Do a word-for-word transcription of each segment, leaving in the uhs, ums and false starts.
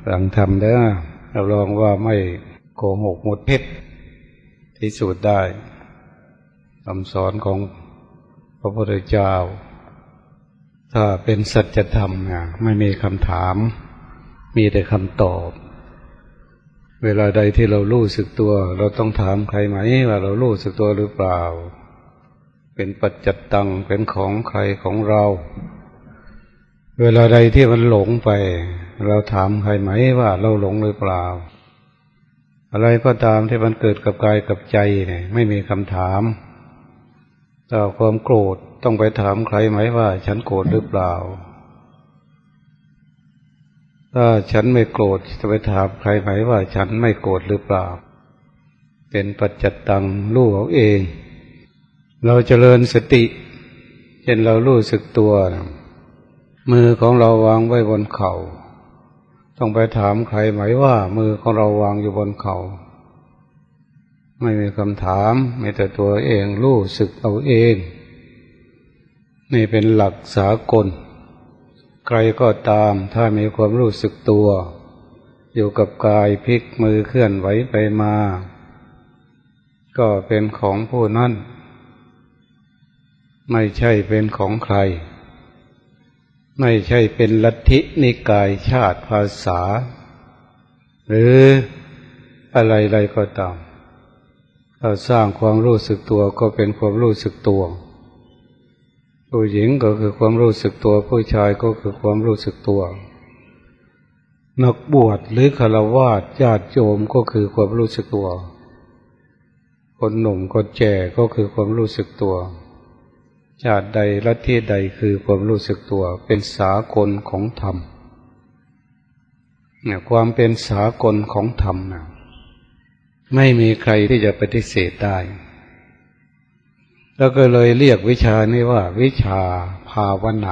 ฟังธรรมเด้อรับรองว่าไม่โกหกหมดพิษที่สุดได้คำสอนของพระพุทธเจ้าถ้าเป็นสัจธรรมเนี่ยไม่มีคำถามมีแต่คำตอบเวลาใดที่เรารู้สึกตัวเราต้องถามใครไหมว่าเรารู้สึกตัวหรือเปล่าเป็นปัจจัตตังเป็นของใครของเราเวลาใดที่มันหลงไปเราถามใครไหมว่าเราหลงหรือเปล่าอะไรก็ตามที่มันเกิดกับกายกับใจเนี่ยไม่มีคำถามถ้าความโกรธต้องไปถามใครไหมว่าฉันโกรธหรือเปล่าถ้าฉันไม่โกรธจะไปถามใครไหมว่าฉันไม่โกรธหรือเปล่าเป็นปัจจัตตังรู้เอาเองเราเจริญสติเช่นเรารู้สึกตัวมือของเราวางไว้บนเข่าต้องไปถามใครไหมว่ามือของเราวางอยู่บนเข่าไม่มีคำถามมีแต่ตัวเองรู้สึกเอาเองนี่เป็นหลักสากลใครก็ตามถ้ามีความรู้สึกตัวอยู่กับกายพลิกมือเคลื่อนไหวไปมาก็เป็นของผู้นั้นไม่ใช่เป็นของใครไม่ใช่เป็นลัทธินิกายชาติภาษาหรืออะไรๆก็ตามเราสร้างความรู้สึกตัวก็เป็นความรู้สึกตัวผู้หญิงก็คือความรู้สึกตัวผู้ชายก็คือความรู้สึกตัวนักบวชหรือฆราวาสญาติโยมก็คือความรู้สึกตัวคนหนุ่มคนแก่ก็คือความรู้สึกตัวชาติใดลัทธิใดคือความรู้สึกตัวเป็นสากลของธรรมเนี่ยความเป็นสากลของธรรมนะไม่มีใครที่จะปฏิเสธได้แล้วก็เลยเรียกวิชานี้ว่าวิชาภาวนา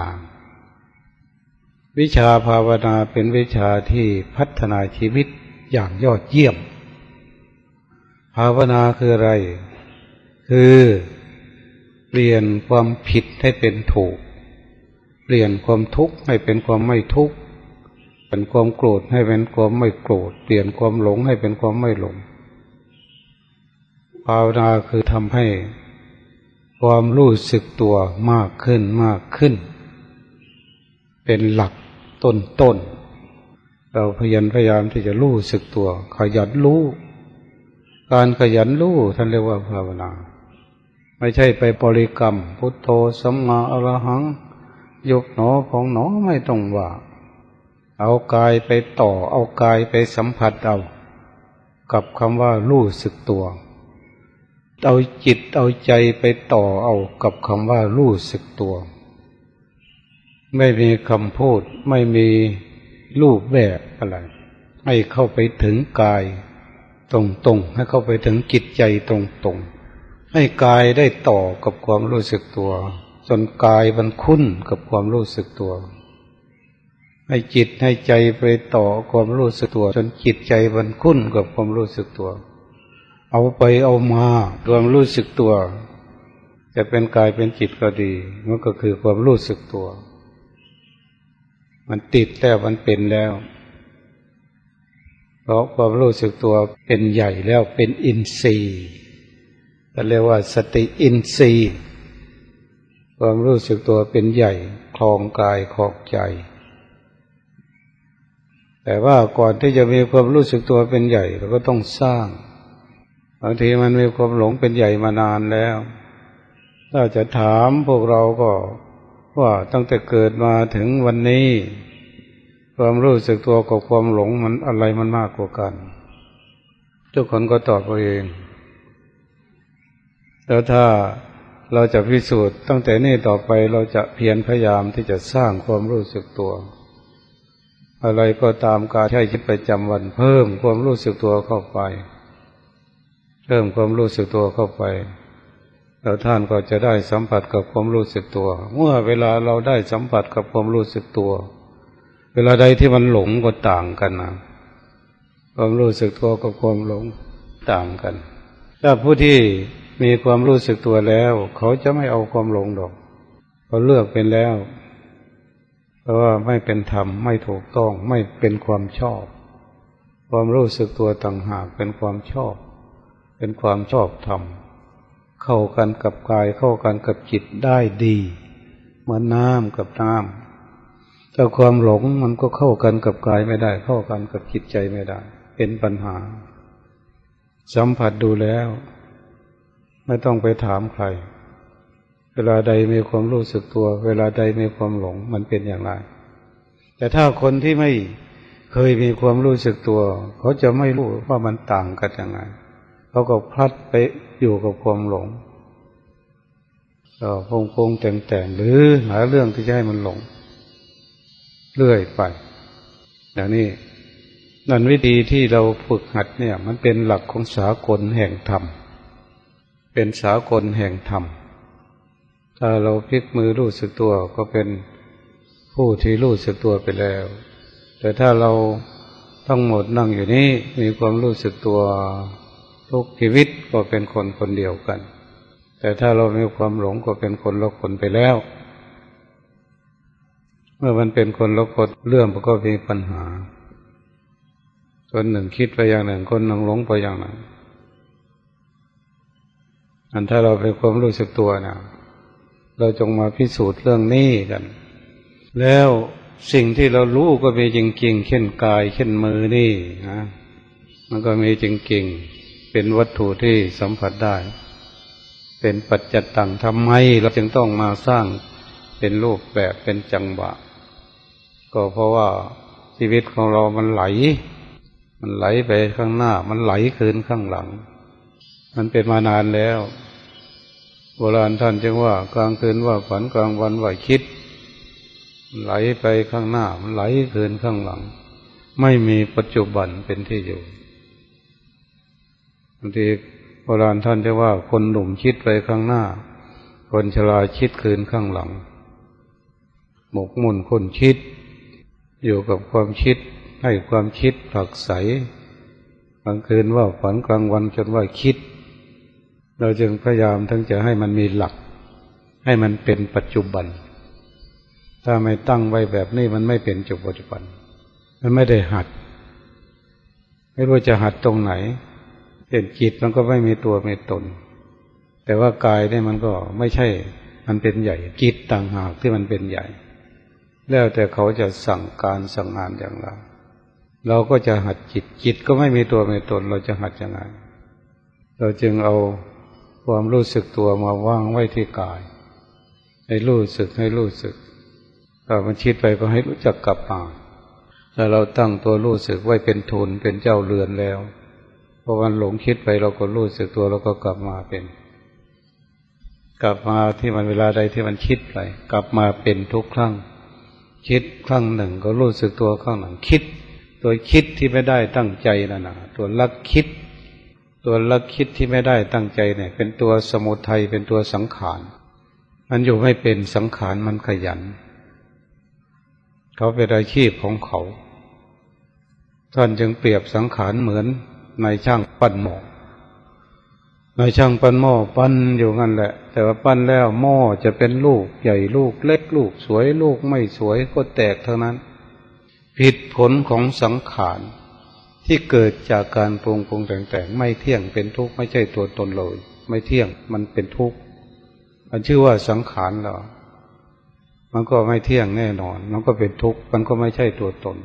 วิชาภาวนาเป็นวิชาที่พัฒนาชีวิตอย่างยอดเยี่ยมภาวนาคืออะไรคือเปลี่ยนความผิดให้เป็นถูกเปลี่ยนความทุกข์ให้เป็นความไม่ทุกข์เปลี่ยนความโกรธให้เป็นความไม่โกรธเปลี่ยนความหลงให้เป็นความไม่หลงภาวนาคือทำให้ความรู้สึกตัวมากขึ้นมากขึ้นเป็นหลักต้นต้นเราพยายามพยายามที่จะรู้สึกตัวขยันรู้การขยันรู้ท่านเรียกว่าภาวนาไม่ใช่ไปบริกรรมพุทโธสัมมาอรหังยกหนอของหนอไม่ต้องว่าเอากายไปต่อเอากายไปสัมผัสเอากับคำว่ารู้สึกตัวเอาจิตเอาใจไปต่อเอากับคำว่ารู้สึกตัวไม่มีคำพูดไม่มีรูปแบบอะไรให้เข้าไปถึงกายตรงๆให้เข้าไปถึงจิตใจตรงๆให้กายได้ต่อกับความรู้สึกตัวจนกายมันคุ้นกับความรู้สึกตัวให้จิตให้ใจไปต่อความรู้สึกตัวจนจิตใจมันคุ้นกับความรู้สึกตัวเอาไปเอามาความรู้สึกตัวจะเป็นกายเป็นจิตก็ดีมันก็คือความรู้สึกตัวมันติดแล้วมันเป็นแล้วเพราะความรู้สึกตัวเป็นใหญ่แล้วเป็นอินทรีย์ก็เรียกว่าสติอินทรีย์ความรู้สึกตัวเป็นใหญ่ครองกายครองใจแต่ว่าก่อนที่จะมีความรู้สึกตัวเป็นใหญ่เราก็ต้องสร้างบางทีมันมีความหลงเป็นใหญ่มานานแล้วถ้าจะถามพวกเราก็ว่าตั้งแต่เกิดมาถึงวันนี้ความรู้สึกตัวกับความหลงมันอะไรมันมากกว่ากันทุกคนก็ตอบตัวเองแล้วถ้าเราจะพิสูจน์ตั้งแต่นี้ต่อไปเราจะเพียรพยายามที่จะสร้างความรู้สึกตัวอะไรก็ตามการใช้ชีวิตประจำวันเพิ่มความรู้สึกตัวเข้าไปเพิ่มความรู้สึกตัวเข้าไปแล้วท่านก็จะได้สัมผัสกับความรู้สึกตัวเมื่อเวลาเราได้สัมผัสกับความรู้สึกตัวเวลาใดที่มันหลงก็ต่างกันนะความรู้สึกตัวกับความหลงต่างกันถ้าผู้ที่มีความรู้สึกตัวแล้วเขาจะไม่เอาความหลงดอกเขาเลือกเป็นแล้วเพราะว่าไม่เป็นธรรมไม่ถูกต้องไม่เป็นความชอบความรู้สึกตัวต่างหากเป็นความชอบเป็นความชอบธรรมเข้ากันกับกายเข้ากันกับจิตได้ดีเหมือนน้ำกับน้ำแต่ความหลงมันก็เข้ากันกับกายไม่ได้เข้ากันกับจิตใจไม่ได้เป็นปัญหาสัมผัสดูแล้วไม่ต้องไปถามใครเวลาใดมีความรู้สึกตัวเวลาใดมีความหลงมันเป็นอย่างไรแต่ถ้าคนที่ไม่เคยมีความรู้สึกตัวเขาจะไม่รู้ว่ามันต่างกันยังไงเขาก็พลัดไปอยู่กับความหลงก็พงพงแต่งแต่งหรือหาเรื่องที่จะให้มันหลงเรื่อยไปอย่างนี้นั่นวิธีที่เราฝึกหัดเนี่ยมันเป็นหลักของสากลแห่งธรรมเป็นสากลแห่งธรรมถ้าเราพลิกมือรู้สึกตัวก็เป็นผู้ที่รู้สึกตัวไปแล้วแต่ถ้าเราทั้งหมดนั่งอยู่นี้มีความรู้สึกตัวทุกชีวิตก็เป็นคนคนเดียวกันแต่ถ้าเรามีความหลงก็เป็นคนละคนไปแล้วเมื่อมันเป็นคนละคนเรื่องมันก็มีปัญหาคนหนึ่งคิดไปอย่างหนึ่งคนหนึ่งหลงไปอย่างหนึ่งอันถ้าเราเป็นความรู้สึกตัวนะเราจงมาพิสูจน์เรื่องนี้กันแล้วสิ่งที่เรารู้ก็มีจริงๆเช่นกายเช่นมือนี่นะมันก็มีจริงๆเป็นวัตถุที่สัมผัสได้เป็นปัจจัตตังทำไมเราจึงต้องมาสร้างเป็นรูปแบบเป็นจังหวะก็เพราะว่าชีวิตของเรามันไหลมันไหลไปข้างหน้ามันไหลคืนข้างหลังมันเป็นมานานแล้วโบราณท่านจึงว่ากลางคืนว่าฝันกลางวันว่าคิดไหลไปข้างหน้ามันไหลคืนข้างหลังไม่มีปัจจุบันเป็นที่อยู่บางทีโบราณท่านจะว่าคนหนุ่มคิดไปข้างหน้าคนชราคิดคืนข้างหลังหมกมุ่นคนคิดอยู่กับความคิดให้ความคิดผลักไสกลางคืนว่าฝันกลางวันจนว่าคิดเราจึงพยายามทั้งจะให้มันมีหลักให้มันเป็นปัจจุบันถ้าไม่ตั้งไว้แบบนี้มันไม่เป็นปัจจุบันมันไม่ได้หัดไม่รู้จะหัดตรงไหนเป็นจิตมันก็ไม่มีตัวมีตนแต่ว่ากายเนี่ยมันก็ไม่ใช่มันเป็นใหญ่จิตต่างหากที่มันเป็นใหญ่แล้วแต่เขาจะสั่งการสั่งงานอย่างไรเราก็จะหัดจิตจิตก็ไม่มีตัวมีตนเราจะหัดยังไงเราจึงเอาความรู้สึกตัวมาวางไว้ที่กายให้รู้สึกให้รู้สึกถ้ามันคิดไปก็ให้รู้จักกลับมาถ้าเราตั้งตัวรู้สึกไว้เป็นทุนเป็นเจ้าเรือนแล้วพอมันหลงคิดไปเราก็รู้สึกตัวเราก็กลับมาเป็นกลับมาที่มันเวลาใดที่มันคิดไปกลับมาเป็นทุกครั้งคิดครั้งหนึ่งก็รู้สึกตัวครั้งหนึ่งคิดตัวคิดที่ไม่ได้ตั้งใจนั่นน่ะตัวลักคิดตัวลักคิดที่ไม่ได้ตั้งใจเนี่ยเป็นตัวสมุทัยเป็นตัวสังขารมันอยู่ไม่เป็นสังขารมันขยันเขาเป็นอาชีพของเขาท่านจึงเปรียบสังขารเหมือนนายช่างปั้นหม้อนายช่างปั้นหม้อปั้นอยู่งั้นแหละแต่ว่าปั้นแล้วหม้อจะเป็นลูกใหญ่ลูกเล็กลูกสวยลูกไม่สวยก็แตกเท่านั้นผิดผลของสังขารที่เกิดจากการปรุงปรุงแต่งแต่งไม่เที่ยงเป็นทุกข์ไม่ใช่ตัวตนเลยไม่เที่ยงมันเป็นทุกข์มันชื่อว่าสังขารเหรอมันก็ไม่เที่ยงแน่นอนมันก็เป็นทุกข์มันก็ไม่ใช่ตัวตน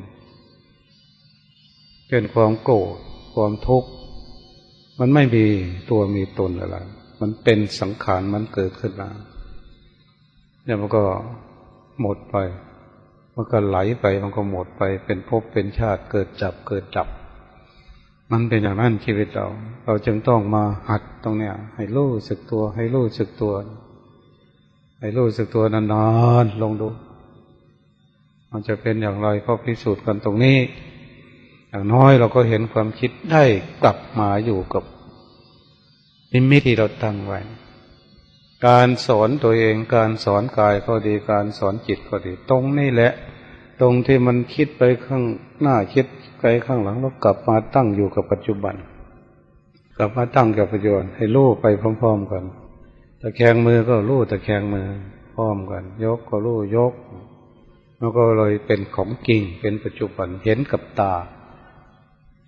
เป็นความโกรธความทุกข์มันไม่มีตัวมีตนอะไรมันเป็นสังขารมันเกิดขึ้นมาเนี่ยมันก็หมดไปมันก็ไหลไปมันก็หมดไปเป็นภพเป็นชาติเกิดจับเกิดดับมันเป็นอย่างนั้นชีวิตเราเราจึงต้องมาหัดตรงเนี้ยให้รู้สึกตัวให้รู้สึกตัวให้รู้สึกตัวนานๆลองดูมันจะเป็นอย่างไรก็พิสูจน์กันตรงนี้อย่างน้อยเราก็เห็นความคิดได้กลับมาอยู่กับนิมิตที่เราตั้งไว้การสอนตัวเองการสอนกายก็ดีการสอนจิตก็ดีตรงนี้แหละตรงที่มันคิดไปข้างหน้าคิดไปข้างหลังแล้วกลับมาตั้งอยู่กับปัจจุบันกลับมาตั้งกับปัจจุบันให้รู้ไปพร้อมๆกันตะแคงมือก็รู้ตะแคงมือพร้อมกันยกก็รู้ยกแล้วก็เลยเป็นของจริงเป็นปัจจุบันเห็นกับตา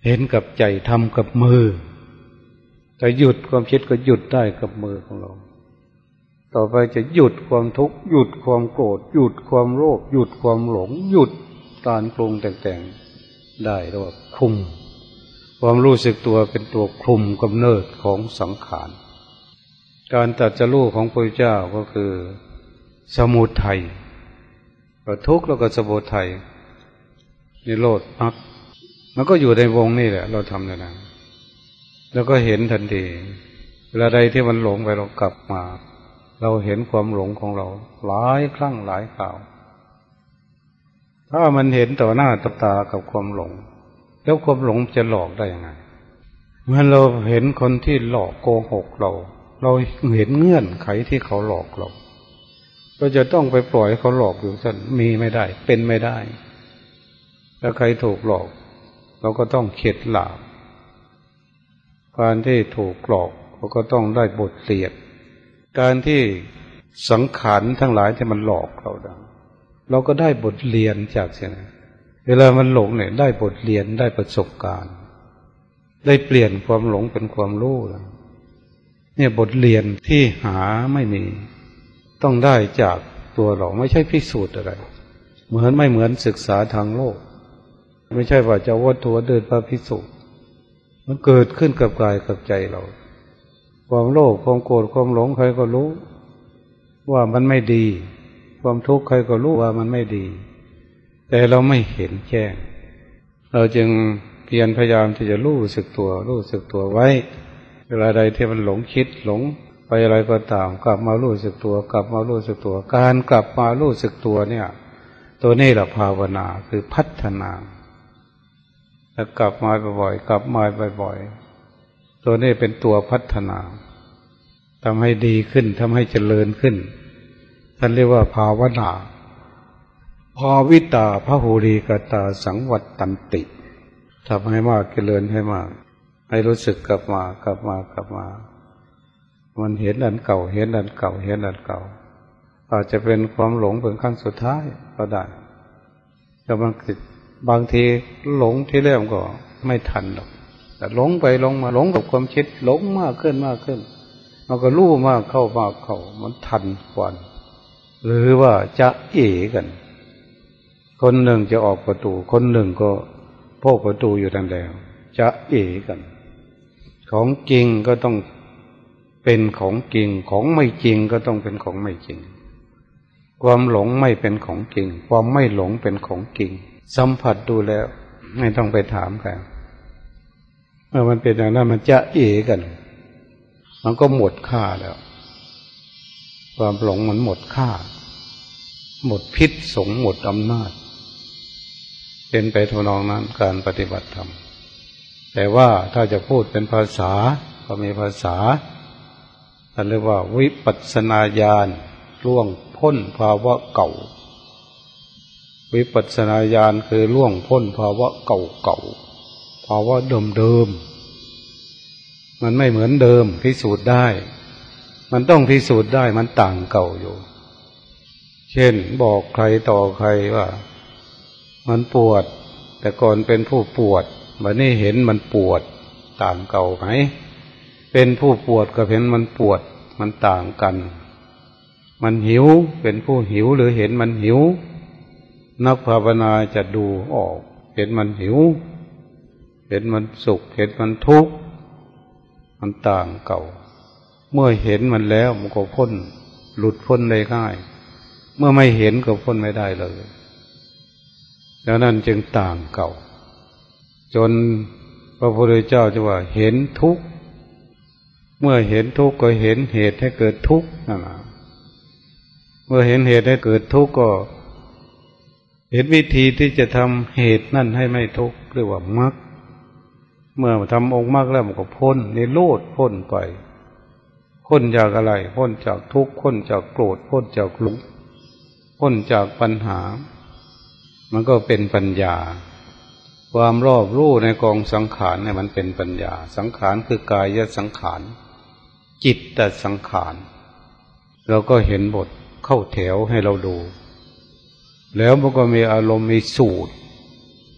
เห็นกับใจทำกับมือแต่หยุดความคิดก็หยุดได้กับมือของเราต่อไปจะหยุดความทุกข์หยุดความโกรธหยุดความโลภหยุดความหลงหยุดการปรุงแต่งๆได้แล้วว่าคุมความรู้สึกตัวเป็นตัวคุมกำเนิดของสังขารการตรัสรู้ของพระพุทธเจ้าก็คือสมุทัยก็ทุกข์แล้วก็สมุทัยนิโรธมรรคมันก็อยู่ในวงนี่แหละเราทำได้นะแล้วก็เห็นทันทีเวลาใดที่มันหลงไปเรากลับมาเราเห็นความหลงของเราหลายครั้งหลายคราวถ้ามันเห็นต่อหน้าต่อตากับความหลงแล้วความหลงจะหลอกได้ยังไงเมื่อเราเห็นคนที่หลอกโกหกเราเราเห็นเงื่อนไขที่เขาหลอกเราก็จะต้องไปปล่อยเขาหลอกอยู่สั้นมีไม่ได้เป็นไม่ได้ถ้าใครถูกหลอกเราก็ต้องเข็ดหลาบการที่ถูกหลอกเราก็ต้องได้บทเรียนการที่สังขารทั้งหลายที่มันหลอกเราดังเราก็ได้บทเรียนจากเสียนะเวลามันหลงเนี่ยได้บทเรียนได้ประสบการณ์ได้เปลี่ยนความหลงเป็นความรู้เนี่ยบทเรียนที่หาไม่มีต้องได้จากตัวเราไม่ใช่พิสูจน์อะไรเหมือนไม่เหมือนศึกษาทางโลกไม่ใช่ว่าจะวัดตัวเดินพระพิสูจน์มันเกิดขึ้นกับกายกับใจเราความโลภความโกรธความหลงใครก็รู้ว่ามันไม่ดีความทุกข์ใครก็รู้ว่ามันไม่ดีแต่เราไม่เห็นแจ้งเราจึงเพียรพยายามที่จะรู้สึกตัวรู้สึกตัวไว้เวลาใดที่มันหลงคิดหลงไปอะไรก็ตามกลับมารู้สึกตัวกลับมารู้สึกตัวการกลับมารู้สึกตัวเนี่ยตัวนี้แหละภาวนาคือพัฒนาแล้วกลับมาบ่อยๆกลับมาบ่อยๆตัวนี้เป็นตัวพัฒนาทำให้ดีขึ้นทำให้เจริญขึ้นท่านเรียกว่าภาวนาภาวิตาพหูรีกตาสังวัตตันติทำให้มากเจริญให้มากให้รู้สึกกลับมากลับมากลับมามันเห็นอันเก่าเห็นอันเก่าเห็นอันเก่าอาจจะเป็นความหลงเป็นครั้งสุดท้ายก็ได้แต่บางทีบางทีหลงที่เริ่มก็ไม่ทันหรอกแต่หลงไปหลงมาหลงกับความคิดหลงมากขึ้นมากขึ้นมันก็รู้มากเข้ามากเข้ามันทันกว่าหรือว่าจะเอ๋กันคนหนึ่งจะออกประตูคนหนึ่งก็โพกประตูอยู่นั่นแล้วจะเอ๋กันของจริงก็ต้องเป็นของจริงของไม่จริงก็ต้องเป็นของไม่จริงความหลงไม่เป็นของจริงความไม่หลงเป็นของจริงสัมผัสดูแล้วไม่ต้องไปถามใครเมื่อมันเป็นอย่างนั้นมันจะเอ๋กันมันก็หมดค่าแล้วความหลงมันหมดค่าหมดพิษสงหมดอำนาจเป็นไปทำนองนั้นการปฏิบัติธรรมแต่ว่าถ้าจะพูดเป็นภาษาก็มีภาษาท่านเรียกว่าวิปัสสนาญาณล่วงพ้นภาวะเก่าวิปัสสนาญาณคือล่วงพ้นภาวะเก่าเก่าภาวะเดิมเดิมมันไม่เหมือนเดิมพิสูจน์ได้มันต้องพิสูจน์ได้มันต่างเก่าอยู่เช่นบอกใครต่อใครว่ามันปวดแต่ก่อนเป็นผู้ปวดวันนี้เห็นมันปวดต่างเก่าไหมเป็นผู้ปวดกับเห็นมันปวดมันต่างกันมันหิวเป็นผู้หิวหรือเห็นมันหิวนักภาวนาจะดูออกเห็นมันหิวเห็นมันสุขเห็นมันทุกข์มันต่างเก่าเมื่อเห็นมันแล้วมันก็พ้นหลุดพ้นได้ง่ายเมื่อไม่เห็นก็พ้นไม่ได้เลยดังนั้นจึงต่างเก่าจนพระพุทธเจ้าจะว่าเห็นทุกข์เมื่อเห็นทุกข์ก็เห็นเหตุให้เกิดทุกข์นั่นแหละเมื่อเห็นเหตุให้เกิดทุกข์ก็เห็นวิธีที่จะทำเหตุนั่นให้ไม่ทุกข์เรียกว่ามรรคเมื่อทำองค์มรรคแล้วมันก็พ้นนิโรธพ้นไปพ้นจากอะไรพ้นจากทุกข์พ้นจากโกรธพ้นจากหลงพ้นจากปัญหามันก็เป็นปัญญาความรอบรู้ในกองสังขารเนี่ยมันเป็นปัญญาสังขารคือกายสังขารจิตตสังขารเราก็เห็นบทเข้าแถวให้เราดูแล้วมันก็มีอารมณ์มีสูตร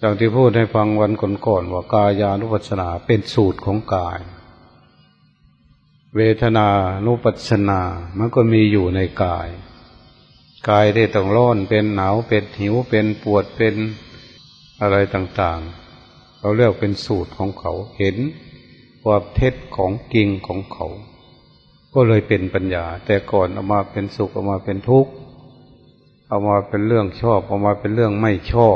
อย่างที่พูดให้ฟังวันก่อนๆว่ากายานุปัสสนาเป็นสูตรของกายเวทนานุปัสสนามันก็มีอยู่ในกายกายที่ต้องร้อนเป็นหนาวเป็นหิวเป็นปวดเป็นอะไรต่างๆเขาเรียกเป็นสูตรของเขาเห็นความเท็จของจริงของเขาก็เลยเป็นปัญญาแต่ก่อนเอามาเป็นสุขเอามาเป็นทุกข์เอามาเป็นเรื่องชอบเอามาเป็นเรื่องไม่ชอบ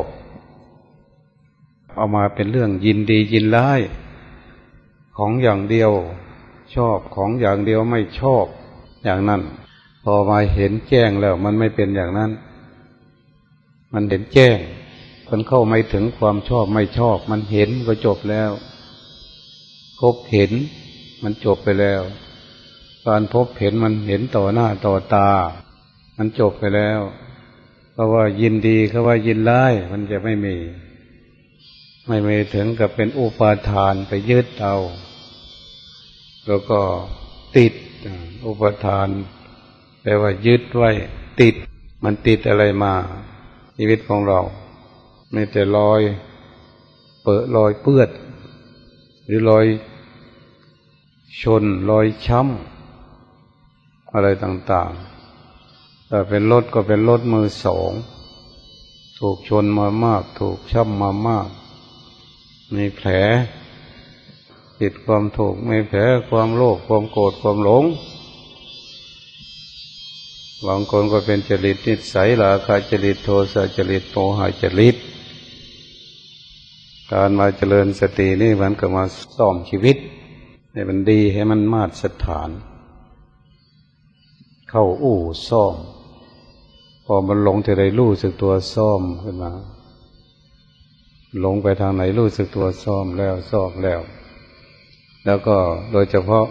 เอามาเป็นเรื่องยินดียินร้ายของอย่างเดียวชอบของอย่างเดียวไม่ชอบอย่างนั้นพอมาเห็นแจ้งแล้วมันไม่เป็นอย่างนั้นมันเห็นแจ้งมันเข้าไม่ถึงความชอบไม่ชอบมันเห็นก็จบแล้วพบเห็นมันจบไปแล้วการพบเห็นมันเห็นต่อหน้าต่อตามันจบไปแล้วเพราะว่ายินดีเขาว่ายินร้ายมันจะไม่มีไม่มีถึงกับเป็นอุปาทานไปยึดเอาแล้วก็ติดอุปทานแปลว่ายึดไว้ติดมันติดอะไรมาชีวิตของเราไม่แต่รอยเปื้อนรอยเปื้อนหรือรอยชนรอยช้ำอะไรต่างๆแต่เป็นรถก็เป็นรถมือสองถูกชนมามากถูกช้ำมามากมีแผลผิดความถูกไม่แผลความโลภความโกรธความหลงบางคนก็เป็นจริตนิสัยราคะจริตโทสะจริตโมหะจริตการมาเจริญสตินี่มันก็มาซ่อมชีวิตให้มันดีให้มันมาตรฐานเข้าอู่ซ่อมพอมันหลงที่ใดรู้สึกตัวซ่อมขึ้นมาหลงไปทางไหนรู้สึกตัวซ่อมแล้วซ่อมแล้วแล้วก็โดยเฉพาะ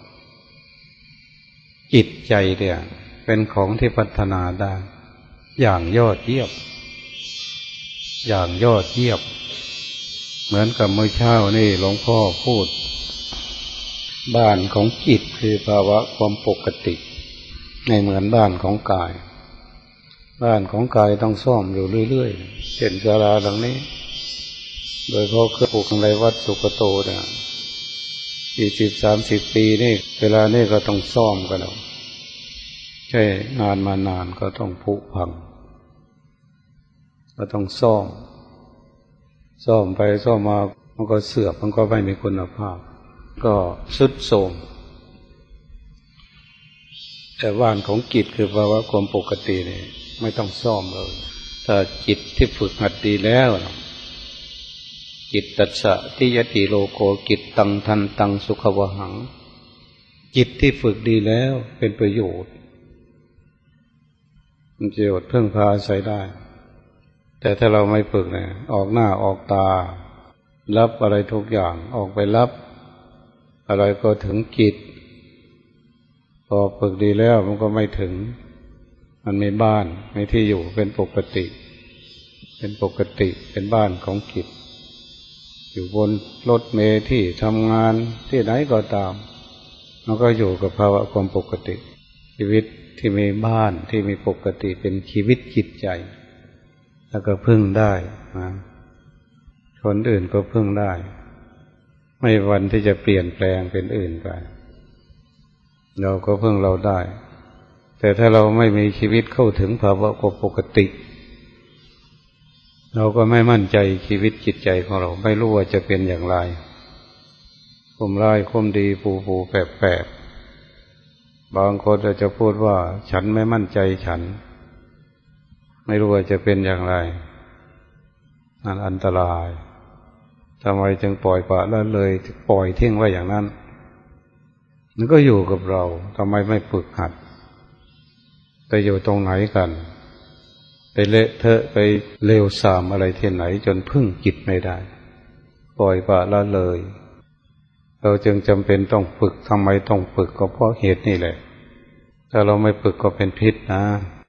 จิตใจเนี่ยเป็นของที่พัฒนาได้อย่างยอดเยี่ยมอย่างยอดเยี่ยมเหมือนกับเมื่อเช้านี่หลวงพ่อพูดบ้านของจิตคือภาวะความปกติไม่เหมือนบ้านของกายบ้านของกายต้องซ่อมอยู่เรื่อยๆเช่นศาลาหลังนี้โดยเพราะเครื่องปลูกในวัดสุกโตเนี่ยสี่สิบสามสิบปีนี่เวลานี่ก็ต้องซ่อมกันเอาใช่งานมานานก็ต้องผุพังก็ต้องซ่อมซ่อมไปซ่อมมามันก็เสื่อมมันก็ไม่มีคุณภาพก็ทรุดโทรมแต่บ้านของจิตคือภาวะความปกตินี่ไม่ต้องซ่อมเลยถ้าจิตที่ฝึกหัดดีแล้วจิตตัสสะทิยติโลโกจิตตังทันตังสุขวหังจิตที่ฝึกดีแล้วเป็นประโยชน์มันประโยชน์เพิ่งพาอาศัยได้แต่ถ้าเราไม่ฝึกเนี่ยออกหน้าออกตารับอะไรทุกอย่างออกไปรับอะไรก็ถึงจิตพอฝึกดีแล้วมันก็ไม่ถึงมันมีบ้านมีที่อยู่เป็นปกติเป็นปกติเป็นบ้านของจิตอยู่บนรถเมล์ที่ทำงานที่ไหนก็ตามมันก็อยู่กับภาวะความปกติชีวิตที่มีบ้านที่มีปกติเป็นชีวิตจิตใจแล้วก็พึ่งได้นะคนอื่นก็พึ่งได้ไม่วันที่จะเปลี่ยนแปลงเป็นอื่นไปเราก็พึ่งเราได้แต่ถ้าเราไม่มีชีวิตเข้าถึงภาวะความปกติเราก็ไม่มั่นใจชีวิตจิตใจของเราไม่รู้ว่าจะเป็นอย่างไรคมร้ายคมดีปูปูแปบแปบบางคนอาจจะพูดว่าฉันไม่มั่นใจฉันไม่รู้ว่าจะเป็นอย่างไรนั่นอันตรายทำไมจึงปล่อยปละละเลยปล่อยทิ้งไว้อย่างนั้นมันก็อยู่กับเราทำไมไม่ฝึกหัดไปอยู่ตรงไหนกันไปเละเทอะไปเลวทรามอะไรที่ไหนจนพึ่งจิตไม่ได้ปล่อยปละละเลยเราจึงจำเป็นต้องฝึกทำไมต้องฝึกก็เพราะเหตุนี่แหละถ้าเราไม่ฝึกก็เป็นพิษนะ